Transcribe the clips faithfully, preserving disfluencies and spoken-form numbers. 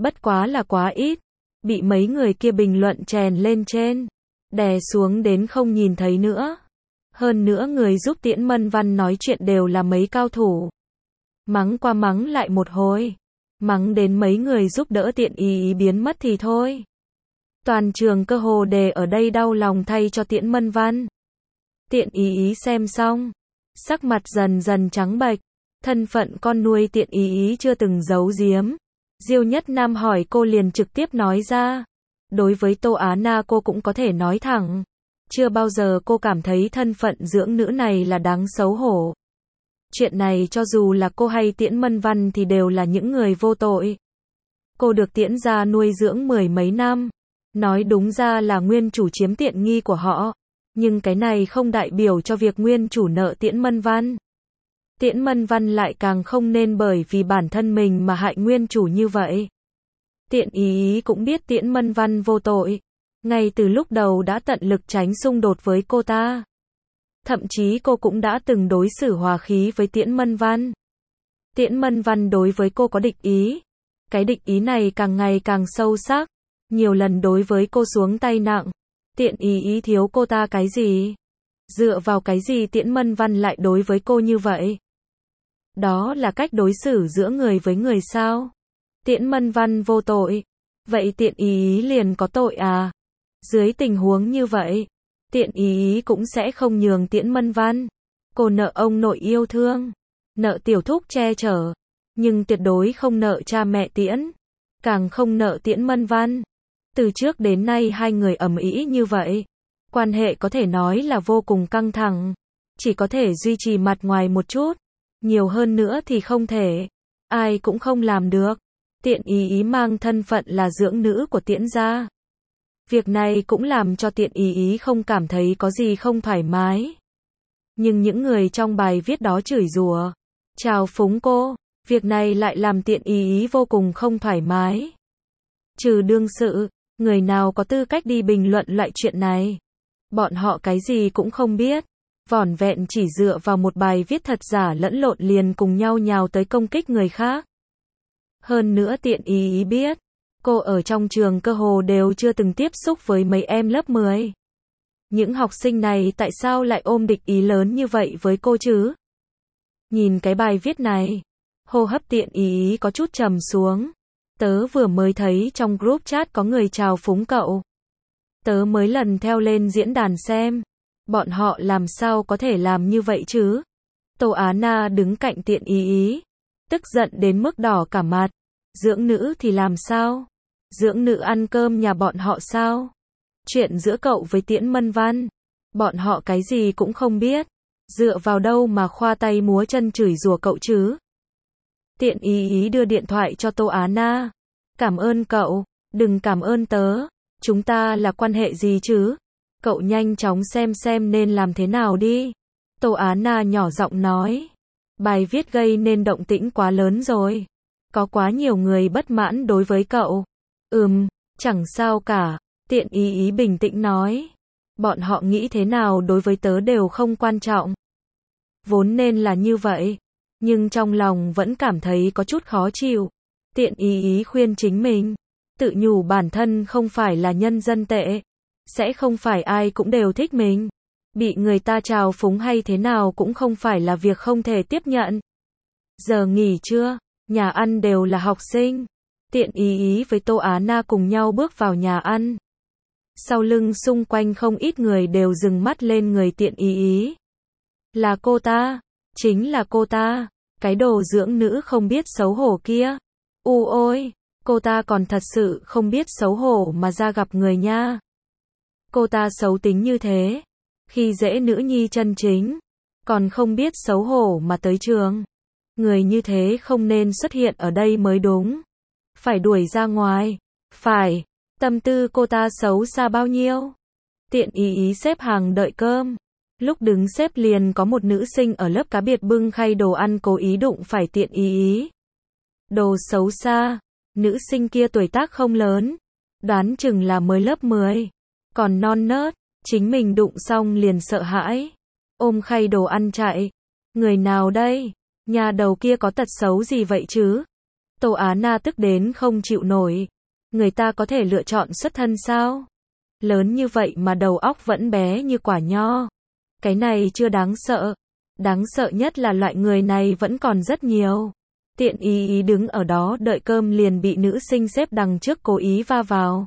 Bất quá là quá ít, bị mấy người kia bình luận chèn lên trên, đè xuống đến không nhìn thấy nữa. Hơn nữa người giúp Tiễn Mân Văn nói chuyện đều là mấy cao thủ. Mắng qua mắng lại một hồi, mắng đến mấy người giúp đỡ Tiện Ý Ý biến mất thì thôi. Toàn trường cơ hồ đề ở đây đau lòng thay cho Tiễn Mân Văn. Tiện Ý Ý xem xong, sắc mặt dần dần trắng bệch, thân phận con nuôi Tiện Ý Ý chưa từng giấu giếm. Diêu Nhất Nam hỏi cô liền trực tiếp nói ra. Đối với Tô Á Na cô cũng có thể nói thẳng. Chưa bao giờ cô cảm thấy thân phận dưỡng nữ này là đáng xấu hổ. Chuyện này cho dù là cô hay Tiễn Mân Văn thì đều là những người vô tội. Cô được Tiễn gia nuôi dưỡng mười mấy năm. Nói đúng ra là nguyên chủ chiếm tiện nghi của họ. Nhưng cái này không đại biểu cho việc nguyên chủ nợ Tiễn Mân Văn. Tiễn Mân Văn lại càng không nên bởi vì bản thân mình mà hại nguyên chủ như vậy. Tiện Ý Ý cũng biết Tiễn Mân Văn vô tội. Ngay từ lúc đầu đã tận lực tránh xung đột với cô ta. Thậm chí cô cũng đã từng đối xử hòa khí với Tiễn Mân Văn. Tiễn Mân Văn đối với cô có địch ý. Cái địch ý này càng ngày càng sâu sắc. Nhiều lần đối với cô xuống tay nặng. Tiện Ý Ý thiếu cô ta cái gì? Dựa vào cái gì Tiễn Mân Văn lại đối với cô như vậy? Đó là cách đối xử giữa người với người sao? Tiễn Mân Văn vô tội. Vậy Tiện Ý Ý liền có tội à? Dưới tình huống như vậy, Tiện Ý Ý cũng sẽ không nhường Tiễn Mân Văn. Cô nợ ông nội yêu thương, nợ tiểu thúc che chở, nhưng tuyệt đối không nợ cha mẹ Tiễn, càng không nợ Tiễn Mân Văn. Từ trước đến nay hai người ầm ĩ như vậy, quan hệ có thể nói là vô cùng căng thẳng, chỉ có thể duy trì mặt ngoài một chút, nhiều hơn nữa thì không thể, ai cũng không làm được. Tiện Ý Ý mang thân phận là dưỡng nữ của Tiễn gia. Việc này cũng làm cho Tiện Ý Ý không cảm thấy có gì không thoải mái. Nhưng những người trong bài viết đó chửi rủa, trào phúng cô, việc này lại làm Tiện Ý Ý vô cùng không thoải mái. Trừ đương sự, người nào có tư cách đi bình luận loại chuyện này? Bọn họ cái gì cũng không biết, vỏn vẹn chỉ dựa vào một bài viết thật giả lẫn lộn liền cùng nhau nhào tới công kích người khác. Hơn nữa Tiện Ý Ý biết, cô ở trong trường cơ hồ đều chưa từng tiếp xúc với mấy em lớp mười. Những học sinh này tại sao lại ôm địch ý lớn như vậy với cô chứ? Nhìn cái bài viết này, hô hấp Tiện Ý Ý có chút trầm xuống. Tớ vừa mới thấy trong group chat có người chào phúng cậu. Tớ mới lần theo lên diễn đàn xem. Bọn họ làm sao có thể làm như vậy chứ? Tô Á Na đứng cạnh Tiện Ý Ý, tức giận đến mức đỏ cả mặt. Dưỡng nữ thì làm sao? Dưỡng nữ ăn cơm nhà bọn họ sao? Chuyện giữa cậu với Tiễn Mân Văn, bọn họ cái gì cũng không biết. Dựa vào đâu mà khoa tay múa chân chửi rủa cậu chứ? Tiện Ý Ý đưa điện thoại cho Tô Á Na. Cảm ơn cậu, đừng cảm ơn tớ. Chúng ta là quan hệ gì chứ? Cậu nhanh chóng xem xem nên làm thế nào đi. Tô Á Na nhỏ giọng nói. Bài viết gây nên động tĩnh quá lớn rồi. Có quá nhiều người bất mãn đối với cậu. Ừm, chẳng sao cả. Tiện Ý Ý bình tĩnh nói. Bọn họ nghĩ thế nào đối với tớ đều không quan trọng. Vốn nên là như vậy. Nhưng trong lòng vẫn cảm thấy có chút khó chịu. Tiện Ý Ý khuyên chính mình. Tự nhủ bản thân không phải là nhân dân tệ. Sẽ không phải ai cũng đều thích mình. Bị người ta trào phúng hay thế nào cũng không phải là việc không thể tiếp nhận. Giờ nghỉ trưa, nhà ăn đều là học sinh. Tiện Ý Ý với Tô Á Na cùng nhau bước vào nhà ăn. Sau lưng xung quanh không ít người đều dừng mắt lên người Tiện Ý Ý. Là cô ta, chính là cô ta, cái đồ dưỡng nữ không biết xấu hổ kia. U ôi, cô ta còn thật sự không biết xấu hổ mà ra gặp người nha. Cô ta xấu tính như thế, khi dễ nữ nhi chân chính, còn không biết xấu hổ mà tới trường. Người như thế không nên xuất hiện ở đây mới đúng. Phải đuổi ra ngoài. Phải, tâm tư cô ta xấu xa bao nhiêu. Tiện Ý Ý xếp hàng đợi cơm. Lúc đứng xếp liền có một nữ sinh ở lớp cá biệt bưng khay đồ ăn cố ý đụng phải Tiện Ý Ý. Đồ xấu xa. Nữ sinh kia tuổi tác không lớn, đoán chừng là mới lớp mười, còn non nớt, chính mình đụng xong liền sợ hãi, ôm khay đồ ăn chạy. Người nào đây? Nhà đầu kia có tật xấu gì vậy chứ? Tô Á Na tức đến không chịu nổi. Người ta có thể lựa chọn xuất thân sao? Lớn như vậy mà đầu óc vẫn bé như quả nho. Cái này chưa đáng sợ. Đáng sợ nhất là loại người này vẫn còn rất nhiều. Tiện ý ý đứng ở đó đợi cơm liền bị nữ sinh xếp đằng trước cố ý va vào.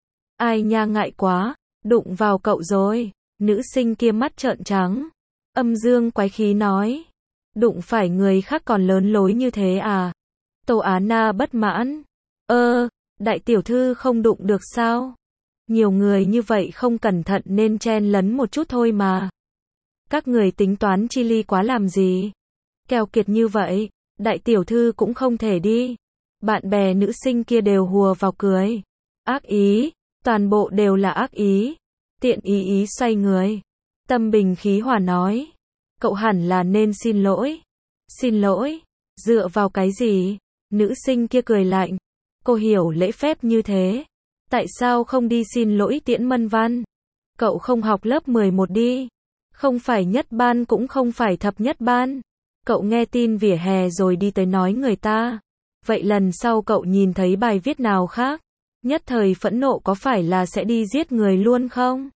Ai nha, ngại quá, đụng vào cậu rồi. Nữ sinh kia mắt trợn trắng. Âm dương quái khí nói. Đụng phải người khác còn lớn lối như thế à? Tô Á Na bất mãn. Ơ, đại tiểu thư không đụng được sao? Nhiều người như vậy không cẩn thận nên chen lấn một chút thôi mà. Các người tính toán chi ly quá làm gì? Keo kiệt như vậy, đại tiểu thư cũng không thể đi. Bạn bè nữ sinh kia đều hùa vào cười. Ác ý, toàn bộ đều là ác ý. Tiện ý ý xoay người. Tâm bình khí hòa nói. Cậu hẳn là nên xin lỗi. Xin lỗi? Dựa vào cái gì? Nữ sinh kia cười lạnh. Cô hiểu lễ phép như thế. Tại sao không đi xin lỗi Tiễn Mân Văn? Cậu không học lớp mười một đi. Không phải nhất ban cũng không phải thập nhất ban. Cậu nghe tin vỉa hè rồi đi tới nói người ta. Vậy lần sau cậu nhìn thấy bài viết nào khác, nhất thời phẫn nộ có phải là sẽ đi giết người luôn không?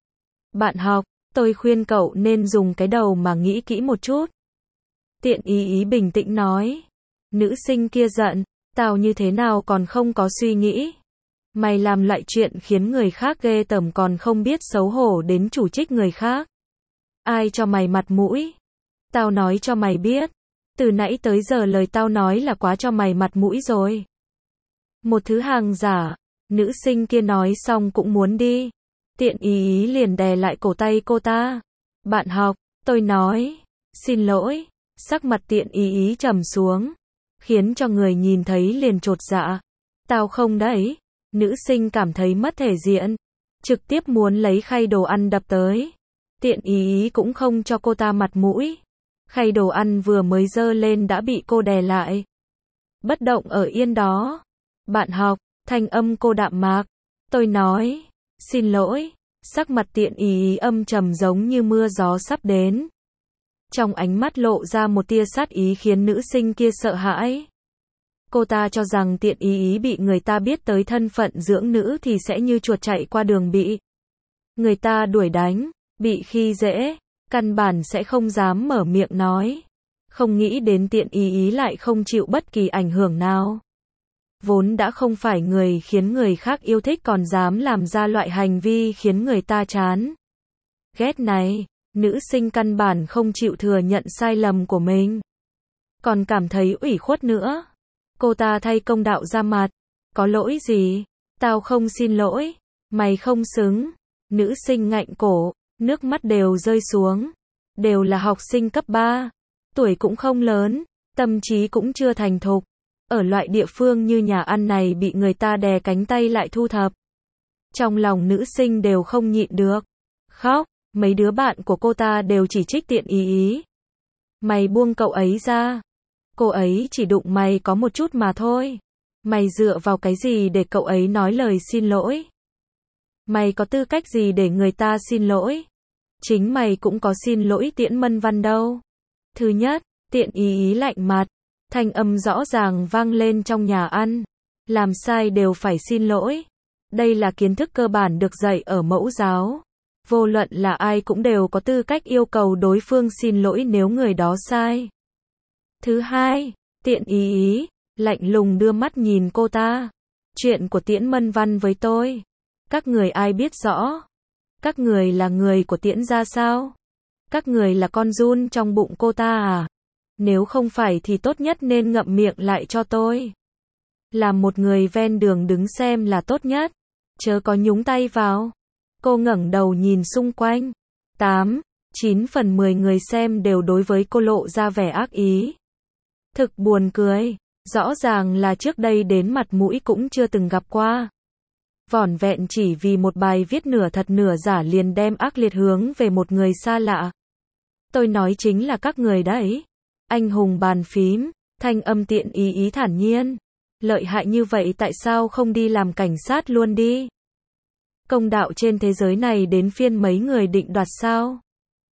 Bạn học, tôi khuyên cậu nên dùng cái đầu mà nghĩ kỹ một chút. Tiện ý ý bình tĩnh nói. Nữ sinh kia giận. Tao như thế nào còn không có suy nghĩ. Mày làm loại chuyện khiến người khác ghê tởm còn không biết xấu hổ đến chủ trích người khác. Ai cho mày mặt mũi? Tao nói cho mày biết. Từ nãy tới giờ lời tao nói là quá cho mày mặt mũi rồi. Một thứ hàng giả. Nữ sinh kia nói xong cũng muốn đi. Tiện ý ý liền đè lại cổ tay cô ta. Bạn học, tôi nói. Xin lỗi. Sắc mặt tiện ý ý trầm xuống. Khiến cho người nhìn thấy liền chột dạ. Tao không đấy. Nữ sinh cảm thấy mất thể diện. Trực tiếp muốn lấy khay đồ ăn đập tới. Tiện ý ý cũng không cho cô ta mặt mũi. Khay đồ ăn vừa mới dơ lên đã bị cô đè lại. Bất động ở yên đó. Bạn học, thanh âm cô đạm mạc. Tôi nói. Xin lỗi. Sắc mặt tiện ý ý âm trầm giống như mưa gió sắp đến. Trong ánh mắt lộ ra một tia sát ý khiến nữ sinh kia sợ hãi. Cô ta cho rằng tiện ý ý bị người ta biết tới thân phận dưỡng nữ thì sẽ như chuột chạy qua đường bị người ta đuổi đánh, bị khi dễ, căn bản sẽ không dám mở miệng nói. Không nghĩ đến tiện ý ý lại không chịu bất kỳ ảnh hưởng nào. Vốn đã không phải người khiến người khác yêu thích còn dám làm ra loại hành vi khiến người ta chán ghét này. Nữ sinh căn bản không chịu thừa nhận sai lầm của mình. Còn cảm thấy ủy khuất nữa. Cô ta thay công đạo ra mặt. Có lỗi gì? Tao không xin lỗi. Mày không xứng. Nữ sinh ngạnh cổ. Nước mắt đều rơi xuống. Đều là học sinh cấp ba. Tuổi cũng không lớn. Tâm trí cũng chưa thành thục. Ở loại địa phương như nhà ăn này bị người ta đè cánh tay lại thu thập. Trong lòng nữ sinh đều không nhịn được. Khóc. Mấy đứa bạn của cô ta đều chỉ trích tiện ý ý. Mày buông cậu ấy ra. Cô ấy chỉ đụng mày có một chút mà thôi. Mày dựa vào cái gì để cậu ấy nói lời xin lỗi? Mày có tư cách gì để người ta xin lỗi? Chính mày cũng có xin lỗi Tiễn Mân Văn đâu. Thứ nhất, tiện ý ý lạnh mặt. Thanh âm rõ ràng vang lên trong nhà ăn. Làm sai đều phải xin lỗi. Đây là kiến thức cơ bản được dạy ở mẫu giáo. Vô luận là ai cũng đều có tư cách yêu cầu đối phương xin lỗi nếu người đó sai. Thứ hai, tiện ý ý, lạnh lùng đưa mắt nhìn cô ta. Chuyện của Tiễn Mân Văn với tôi. Các người ai biết rõ? Các người là người của Tiễn gia sao? Các người là con giun trong bụng cô ta à? Nếu không phải thì tốt nhất nên ngậm miệng lại cho tôi. Làm một người ven đường đứng xem là tốt nhất. Chớ có nhúng tay vào. Cô ngẩng đầu nhìn xung quanh. tám, chín phần mười người xem đều đối với cô lộ ra vẻ ác ý. Thực buồn cười. Rõ ràng là trước đây đến mặt mũi cũng chưa từng gặp qua. Vỏn vẹn chỉ vì một bài viết nửa thật nửa giả liền đem ác liệt hướng về một người xa lạ. Tôi nói chính là các người đấy. Anh hùng bàn phím. Thanh âm tiện ý ý thản nhiên. Lợi hại như vậy tại sao không đi làm cảnh sát luôn đi? Công đạo trên thế giới này đến phiên mấy người định đoạt sao?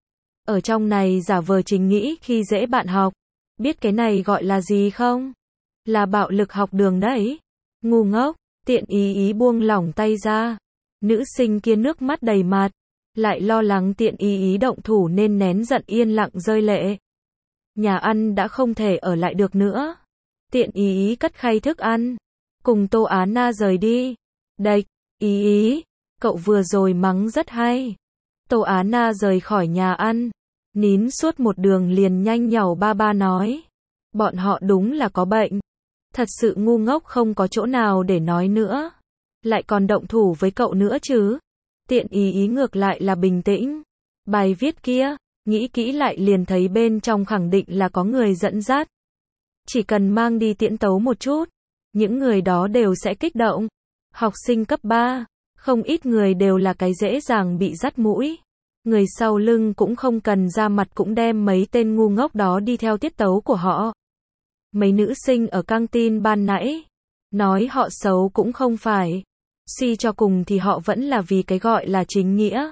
Ở trong này giả vờ chính nghĩ khi dễ bạn học. Biết cái này gọi là gì không? Là bạo lực học đường đấy. Ngu ngốc, Tiện ý ý buông lỏng tay ra. Nữ sinh kia nước mắt đầy mặt. Lại lo lắng Tiện ý ý động thủ nên nén giận yên lặng rơi lệ. Nhà ăn đã không thể ở lại được nữa. Tiện ý ý cất khay thức ăn. Cùng Tô Á Na rời đi. Đệch, ý ý, cậu vừa rồi mắng rất hay. Tô Á Na rời khỏi nhà ăn. Nín suốt một đường liền nhanh nhảu ba ba nói. Bọn họ đúng là có bệnh. Thật sự ngu ngốc không có chỗ nào để nói nữa. Lại còn động thủ với cậu nữa chứ. Tiện ý ý ngược lại là bình tĩnh. Bài viết kia, nghĩ kỹ lại liền thấy bên trong khẳng định là có người dẫn dắt. Chỉ cần mang đi tiễn tấu một chút, những người đó đều sẽ kích động. Học sinh cấp ba, không ít người đều là cái dễ dàng bị dắt mũi. Người sau lưng cũng không cần ra mặt cũng đem mấy tên ngu ngốc đó đi theo tiết tấu của họ. Mấy nữ sinh ở căng tin ban nãy, nói họ xấu cũng không phải. Suy cho cùng thì họ vẫn là vì cái gọi là chính nghĩa.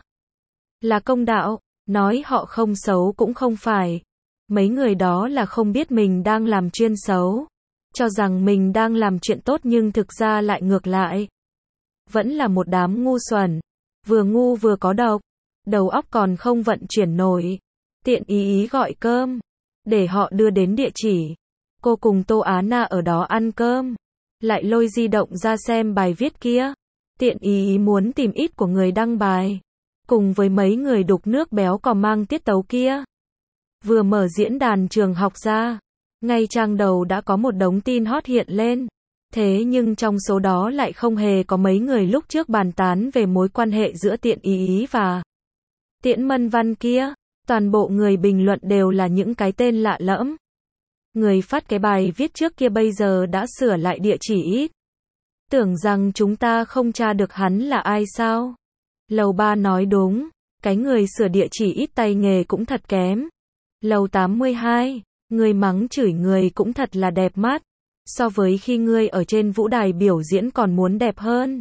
Là công đạo, nói họ không xấu cũng không phải. Mấy người đó là không biết mình đang làm chuyên xấu. Cho rằng mình đang làm chuyện tốt nhưng thực ra lại ngược lại. Vẫn là một đám ngu xuẩn. Vừa ngu vừa có độc. Đầu óc còn không vận chuyển nổi. Tiện ý ý gọi cơm. Để họ đưa đến địa chỉ. Cô cùng Tô Á Na ở đó ăn cơm. Lại lôi di động ra xem bài viết kia. Tiện ý ý muốn tìm ít của người đăng bài. Cùng với mấy người đục nước béo cò mang tiết tấu kia. Vừa mở diễn đàn trường học ra. Ngay trang đầu đã có một đống tin hot hiện lên. Thế nhưng trong số đó lại không hề có mấy người lúc trước bàn tán về mối quan hệ giữa Tiện ý ý và Tiễn Mân Văn kia. Toàn bộ người bình luận đều là những cái tên lạ lẫm. Người phát cái bài viết trước kia bây giờ đã sửa lại địa chỉ ít. Tưởng rằng chúng ta không tra được hắn là ai sao? Lầu ba nói đúng, cái người sửa địa chỉ ít tay nghề cũng thật kém. Lầu tám mươi hai, người mắng chửi người cũng thật là đẹp mắt. So với khi ngươi ở trên vũ đài biểu diễn còn muốn đẹp hơn.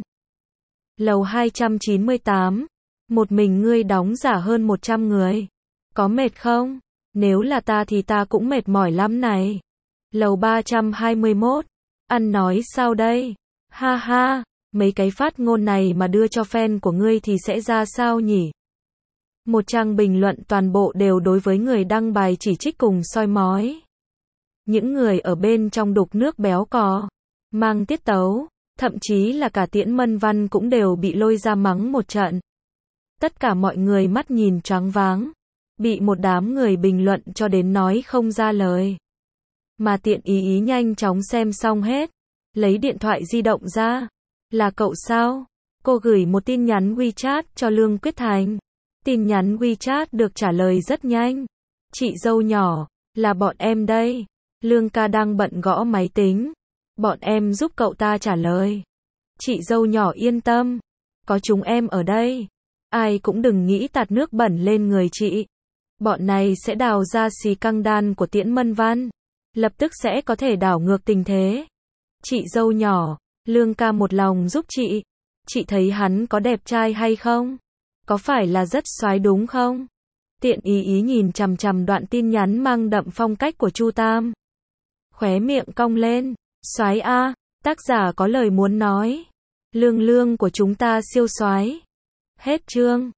Lầu hai trăm chín mươi tám, một mình ngươi đóng giả hơn một trăm người. Có mệt không? Nếu là ta thì ta cũng mệt mỏi lắm này. Lầu ba trăm hai mươi mốt, ăn nói sao đây? Ha ha, mấy cái phát ngôn này mà đưa cho fan của ngươi thì sẽ ra sao nhỉ? Một trang bình luận toàn bộ đều đối với người đăng bài chỉ trích cùng soi mói. Những người ở bên trong đục nước béo cò, mang tiết tấu, thậm chí là cả Tiễn Mân Văn cũng đều bị lôi ra mắng một trận. Tất cả mọi người mắt nhìn choáng váng, bị một đám người bình luận cho đến nói không ra lời. Mà Tiện ý ý nhanh chóng xem xong hết, lấy điện thoại di động ra. Là cậu sao? Cô gửi một tin nhắn WeChat cho Lương Quyết Thành. Tin nhắn WeChat được trả lời rất nhanh. Chị dâu nhỏ, là bọn em đây. Lương ca đang bận gõ máy tính. Bọn em giúp cậu ta trả lời. Chị dâu nhỏ yên tâm. Có chúng em ở đây. Ai cũng đừng nghĩ tạt nước bẩn lên người chị. Bọn này sẽ đào ra xì căng đan của Tiễn Mân Văn. Lập tức sẽ có thể đảo ngược tình thế. Chị dâu nhỏ, Lương ca một lòng giúp chị. Chị thấy hắn có đẹp trai hay không? Có phải là rất soái đúng không? Tiện ý ý nhìn chằm chằm đoạn tin nhắn mang đậm phong cách của Chu Tam. Khóe miệng cong lên. Soái a, tác giả có lời muốn nói. Lương lương của chúng ta siêu soái. Hết chương.